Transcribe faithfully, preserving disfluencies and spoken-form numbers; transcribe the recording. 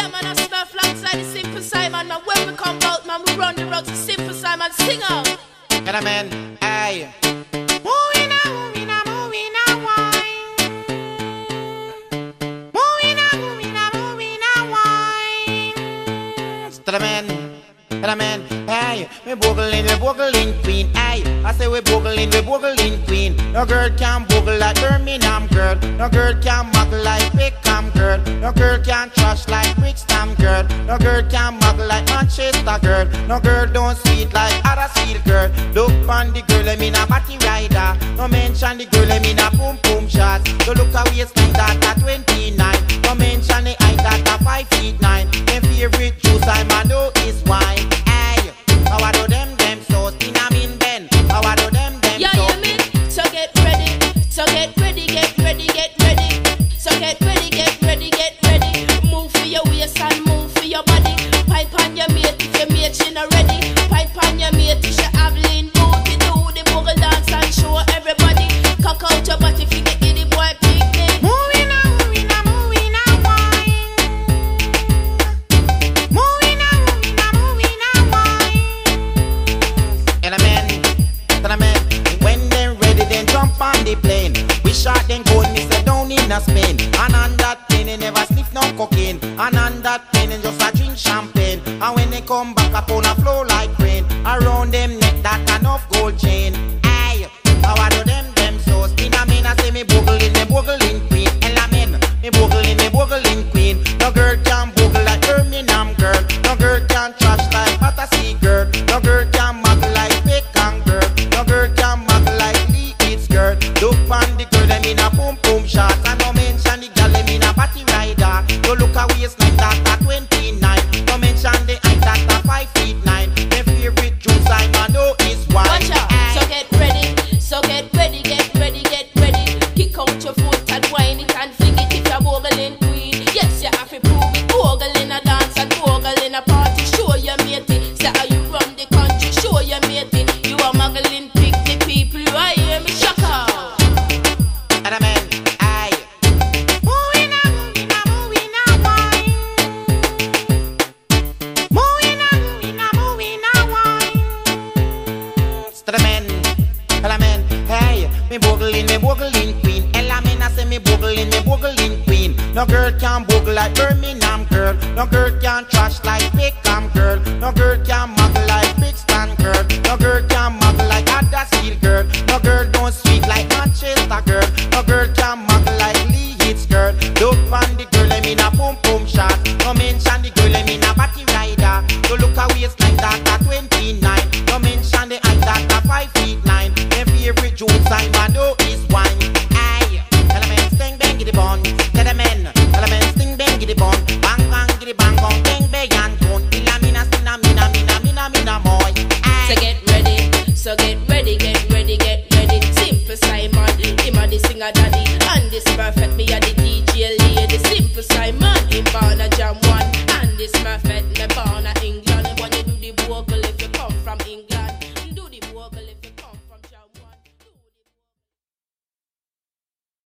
Yeah, man, I smell alongside the Simple Simon. Man, when we come out, man, we run the road to Simple Simon. Sing out. Get a man, aye. Moving on, moving on, moving on, wine. Moving on, moving on, moving on, wine. Get a man, get a man, aye. We boogling, we boogling queen, aye. I say we boogling, we boogling queen. No girl can boogle like Birmingham girl. No girl can muggle like Peckham girl. No girl can trash like Brixton girl. No girl can muggle like Manchester girl. No girl don't sweet like Huddersfield girl. Look on the girl, I mean a body rider. No mention the girl, I mean a boom boom shot. So look a waistline that at twenty-nine. No mention the height that at five feet nine. Them favorite juice I man know is wine. Aye, how I do them them so spin a mean Ben. How I do them them Yeah, so. you mean? So get ready. So get ready, get ready, get ready. So get ready, get ready, get ready. Move for your waist and move for your body. Pipe on your mate if your mate she not ready. Pipe on your mate if she have lean booty. Do the boogle dance and show everybody. Cock out your butt if you get the boy picnic. Moving on, moving on, moving on, wine. Moving on, moving on, moving on, wine. And a man, and a man. When they ready, then jump on the plane. We shot then go and miss down in a Spain. And on that plane, they never sniff no cocaine. And on that plane, they just a drink champagne. And when they come back up on a flow like rain, around them neck that enough gold chain. Aye, how I do them them so spin a mean I say me boogling, me boogling queen. Ella men, me boogling, me boogling queen. No girl can boogle like Birmingham girl. No girl can trash like Battersea girl. No girl can muggle like Peckham girl. No girl can muggle like Lee Eats girl. Look on the girl, them in a boom boom shot. And no mention the girl, them in a party rider. No look a waistline that at twenty-nine. No mention the height that at five feet nine. Their favorite juice I know is wine. Watch out. So get ready. So get ready, get ready, get ready. Kick out your foot and whine it and fling it if you're boogling queen. Yes, you have to prove it. Bogle in a dance and bogle in a party. Show your matey. Say how you run the country. Show your matey. You are muggling, pick the people. You are hear me shock out. And a man, aye. Moving on, moving on, moving on, wine. Moving on, moving on, moving on, wine. To the men, tell a man, hey, me boogling, me boogling queen. Ella men I say me boogling, me boogling queen. No girl can boogle like Birmingham girl. No girl can trash like Peckham girl. No girl can muggle like Brixton girl. No girl can muggle like Huddersfield girl. No girl don't sweet like Manchester girl. No girl can muggle like Lee Eats girl. Look on the girl, I mean a boom boom shot. No mention the girl, I mean a body rider. So look a waistline that at twenty-nine. No mention the height that at five feet nine. Their favorite juice I know is wine. Aye, tell a man sting bang giddy bun. Tell a man, tell a man sting bang giddy bun. Bang bang giddy bang bang bang bang and tone. Illa mina stina mina mina mina mina moy. So get ready, so get ready, get ready, get ready. Simple Simon, him a the singer daddy. And this perfect, me a the D J lady. Simple Simon, him born a jam one. And this perfect.